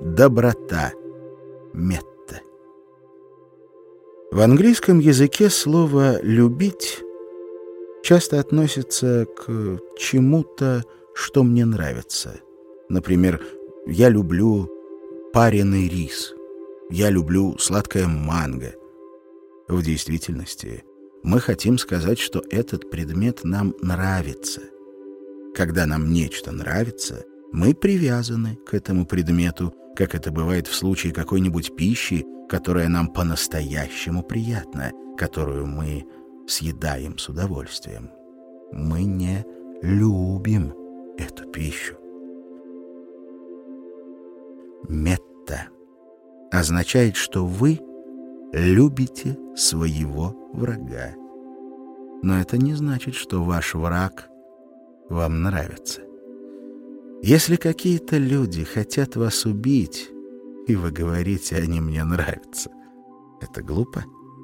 доброта, метта. В английском языке слово «любить» часто относится к чему-то, что мне нравится. Например, я люблю пареный рис, я люблю сладкое манго. В действительности мы хотим сказать, что этот предмет нам нравится. Когда нам нечто нравится, мы привязаны к этому предмету, как это бывает в случае какой-нибудь пищи, которая нам по-настоящему приятна, которую мы съедаем с удовольствием. Мы не любим эту пищу. Метта означает, что вы любите своего врага. Но это не значит, что ваш враг вам нравится. Если какие-то люди хотят вас убить, и вы говорите, они мне нравятся, это глупо.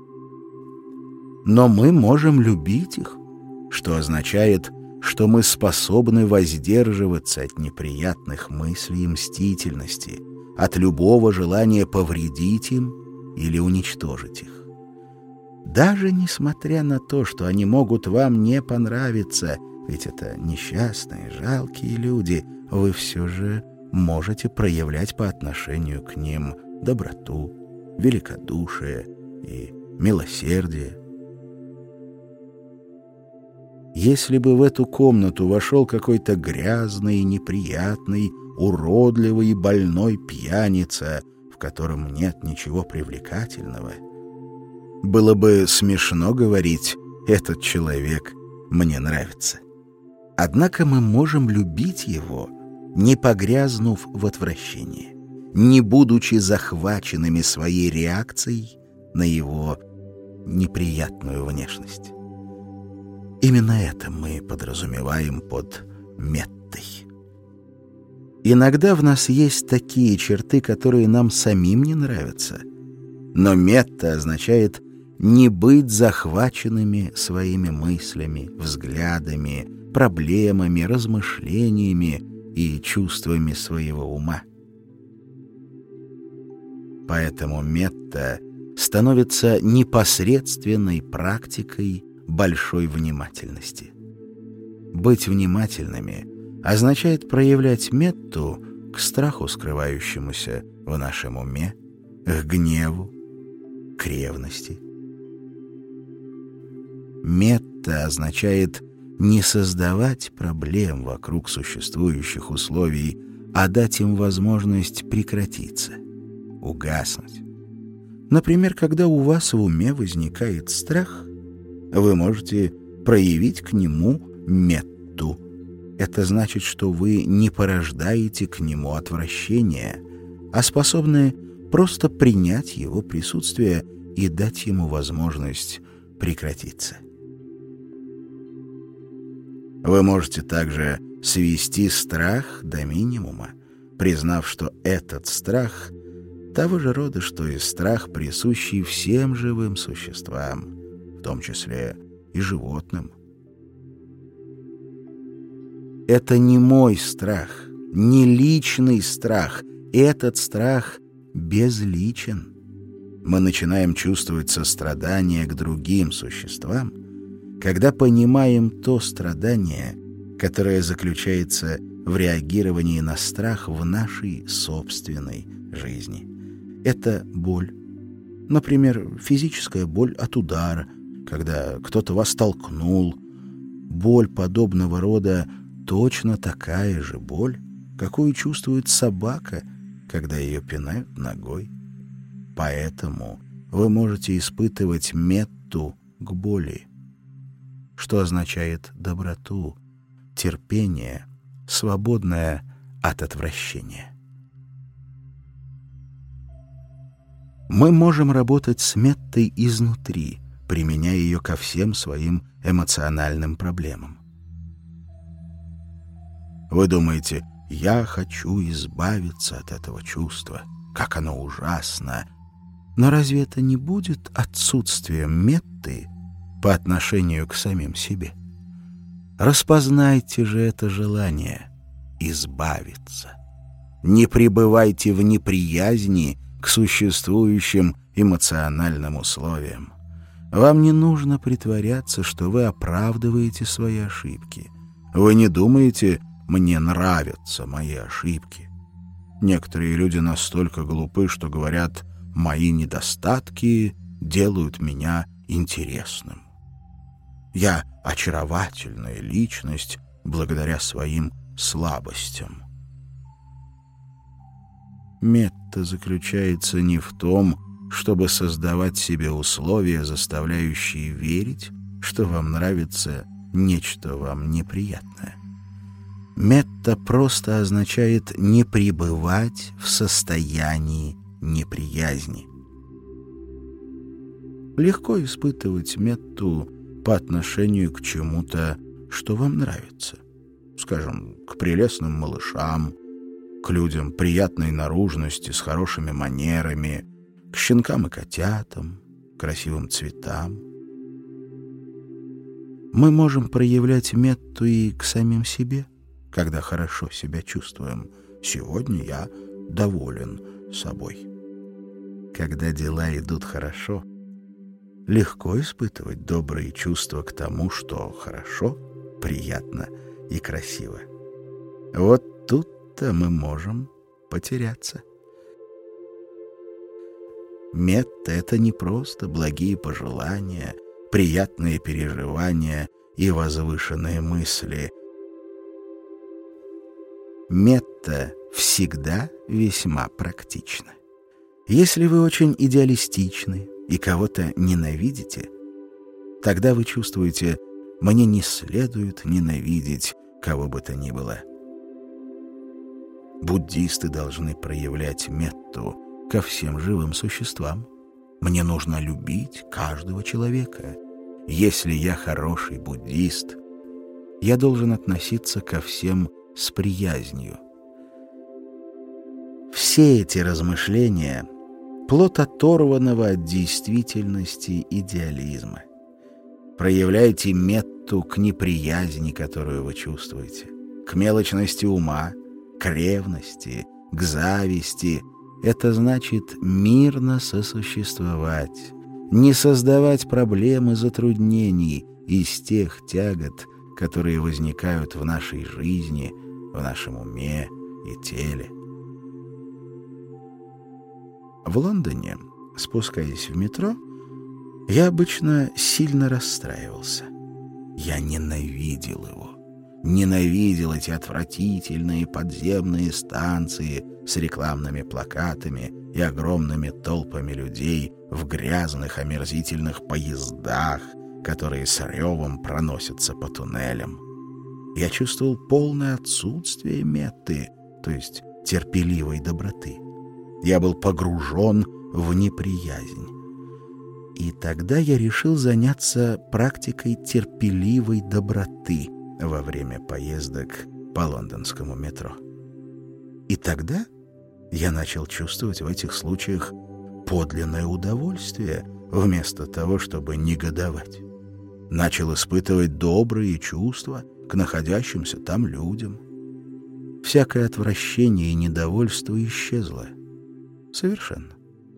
Но мы можем любить их, что означает, что мы способны воздерживаться от неприятных мыслей и мстительности, от любого желания повредить им или уничтожить их. Даже несмотря на то, что они могут вам не понравиться, ведь это несчастные, жалкие люди, вы все же можете проявлять по отношению к ним доброту, великодушие и милосердие. Если бы в эту комнату вошел какой-то грязный, неприятный, уродливый и больной пьяница, в котором нет ничего привлекательного, было бы смешно говорить: «Этот человек мне нравится». Однако мы можем любить его, не погрязнув в отвращении, не будучи захваченными своей реакцией на его неприятную внешность. Именно это мы подразумеваем под меттой. Иногда в нас есть такие черты, которые нам самим не нравятся, но метта означает не быть захваченными своими мыслями, взглядами, проблемами, размышлениями и чувствами своего ума. Поэтому метта становится непосредственной практикой большой внимательности. Быть внимательными означает проявлять метту к страху, скрывающемуся в нашем уме, к гневу, к ревности. Метта означает не создавать проблем вокруг существующих условий, а дать им возможность прекратиться, угаснуть. Например, когда у вас в уме возникает страх, вы можете проявить к нему метту. Это значит, что вы не порождаете к нему отвращение, а способны просто принять его присутствие и дать ему возможность прекратиться. Вы можете также свести страх до минимума, признав, что этот страх того же рода, что и страх, присущий всем живым существам, в том числе и животным. Это не мой страх, не личный страх. Этот страх безличен. Мы начинаем чувствовать сострадание к другим существам, когда понимаем то страдание, которое заключается в реагировании на страх в нашей собственной жизни. Это боль. Например, физическая боль от удара, когда кто-то вас толкнул. Боль подобного рода точно такая же боль, какую чувствует собака, когда ее пинают ногой. Поэтому вы можете испытывать метту к боли, что означает доброту, терпение, свободное от отвращения. Мы можем работать с меттой изнутри, применяя ее ко всем своим эмоциональным проблемам. Вы думаете: «Я хочу избавиться от этого чувства. Как оно ужасно!» Но разве это не будет отсутствием метты по отношению к самим себе? Распознайте же это желание избавиться. Не пребывайте в неприязни к существующим эмоциональным условиям. Вам не нужно притворяться, что вы оправдываете свои ошибки. Вы не думаете: «Мне нравятся мои ошибки». Некоторые люди настолько глупы, что говорят: «Мои недостатки делают меня интересным». Я очаровательная личность благодаря своим слабостям. Метта заключается не в том, чтобы создавать себе условия, заставляющие верить, что вам нравится нечто вам неприятное. Метта просто означает не пребывать в состоянии неприязни. Легко испытывать метту по отношению к чему-то, что вам нравится. Скажем, к прелестным малышам, к людям приятной наружности с хорошими манерами, к щенкам и котятам, красивым цветам. Мы можем проявлять метту и к самим себе, когда хорошо себя чувствуем. Сегодня я доволен собой. Когда дела идут хорошо, легко испытывать добрые чувства к тому, что хорошо, приятно и красиво. Вот тут-то мы можем потеряться. Метта — это не просто благие пожелания, приятные переживания и возвышенные мысли. Метта всегда весьма практична. Если вы очень идеалистичны и кого-то ненавидите, тогда вы чувствуете: «Мне не следует ненавидеть кого бы то ни было». Буддисты должны проявлять метту ко всем живым существам. Мне нужно любить каждого человека. Если я хороший буддист, я должен относиться ко всем с приязнью. Все эти размышления — плод оторванного от действительности идеализма. Проявляйте метту к неприязни, которую вы чувствуете, к мелочности ума, к ревности, к зависти. Это значит мирно сосуществовать, не создавать проблем и затруднений из тех тягот, которые возникают в нашей жизни, в нашем уме и теле. В Лондоне, спускаясь в метро, я обычно сильно расстраивался. Я ненавидел его. Ненавидел эти отвратительные подземные станции с рекламными плакатами и огромными толпами людей в грязных омерзительных поездах, которые с ревом проносятся по туннелям. Я чувствовал полное отсутствие метты, то есть терпеливой доброты. Я был погружен в неприязнь. И тогда я решил заняться практикой терпеливой доброты во время поездок по лондонскому метро. И тогда я начал чувствовать в этих случаях подлинное удовольствие, вместо того, чтобы негодовать. Начал испытывать добрые чувства к находящимся там людям. Всякое отвращение и недовольство исчезло. Совершенно.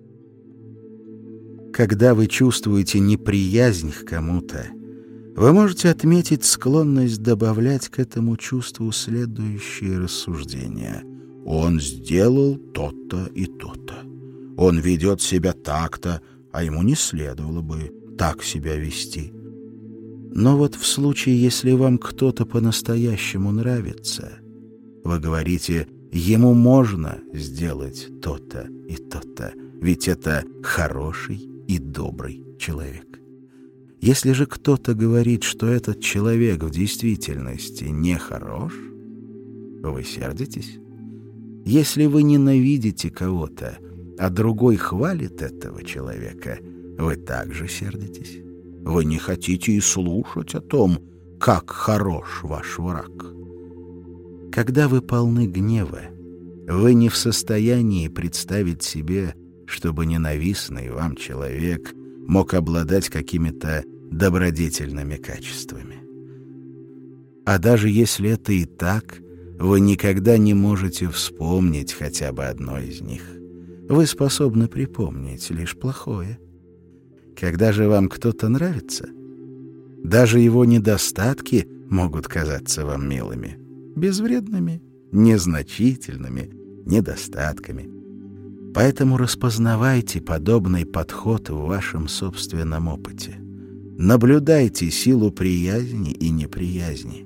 Когда вы чувствуете неприязнь к кому-то, вы можете отметить склонность добавлять к этому чувству следующие рассуждения. Он сделал то-то и то-то. Он ведет себя так-то, а ему не следовало бы так себя вести. Но вот в случае, если вам кто-то по-настоящему нравится, вы говорите: ему можно сделать то-то и то-то, ведь это хороший и добрый человек. Если же кто-то говорит, что этот человек в действительности нехорош, вы сердитесь. Если вы ненавидите кого-то, а другой хвалит этого человека, вы также сердитесь. Вы не хотите и слушать о том, как хорош ваш враг. Когда вы полны гнева, вы не в состоянии представить себе, чтобы ненавистный вам человек мог обладать какими-то добродетельными качествами. А даже если это и так, вы никогда не можете вспомнить хотя бы одно из них. Вы способны припомнить лишь плохое. Когда же вам кто-то нравится, даже его недостатки могут казаться вам милыми, безвредными, незначительными недостатками. Поэтому распознавайте подобный подход в вашем собственном опыте. Наблюдайте силу приязни и неприязни.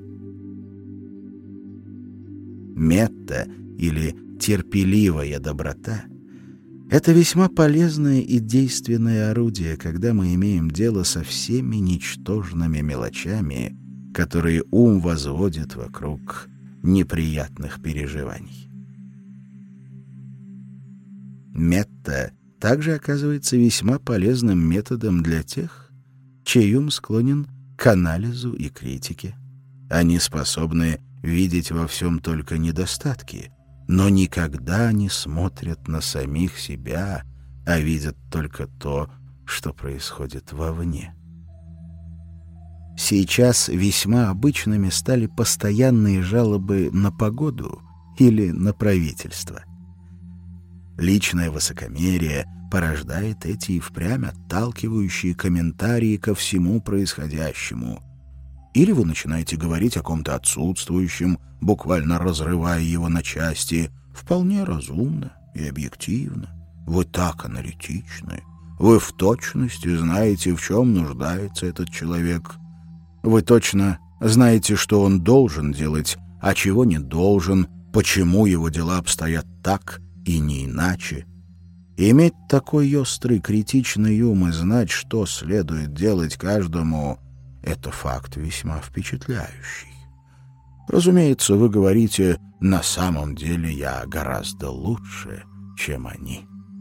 Метта или терпеливая доброта — это весьма полезное и действенное орудие, когда мы имеем дело со всеми ничтожными мелочами, которые ум возводит вокруг неприятных переживаний. Метта также оказывается весьма полезным методом для тех, чей ум склонен к анализу и критике. Они способны видеть во всем только недостатки, но никогда не смотрят на самих себя, а видят только то, что происходит вовне. Сейчас весьма обычными стали постоянные жалобы на погоду или на правительство. Личное высокомерие порождает эти и впрямь отталкивающие комментарии ко всему происходящему. Или вы начинаете говорить о ком-то отсутствующем, буквально разрывая его на части, вполне разумно и объективно. Вы так аналитичны. Вы в точности знаете, в чем нуждается этот человек. Вы точно знаете, что он должен делать, а чего не должен, почему его дела обстоят так и не иначе. Иметь такой острый критичный ум и знать, что следует делать каждому — это факт весьма впечатляющий. Разумеется, вы говорите: «На самом деле я гораздо лучше, чем они».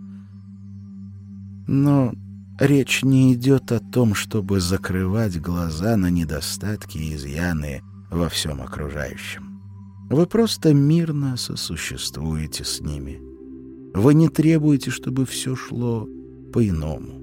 Но речь не идет о том, чтобы закрывать глаза на недостатки и изъяны во всем окружающем. Вы просто мирно сосуществуете с ними. Вы не требуете, чтобы все шло по-иному.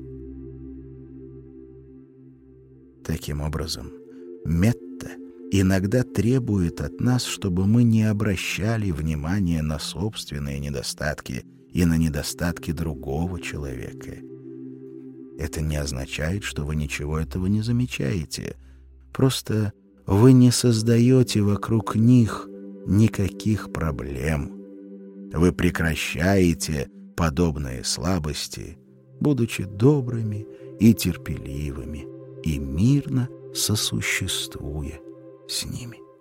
Таким образом, метта иногда требует от нас, чтобы мы не обращали внимания на собственные недостатки и на недостатки другого человека. Это не означает, что вы ничего этого не замечаете. Просто вы не создаете вокруг них никаких проблем. Вы прекращаете подобные слабости, будучи добрыми и терпеливыми, и мирно сосуществуя с ними.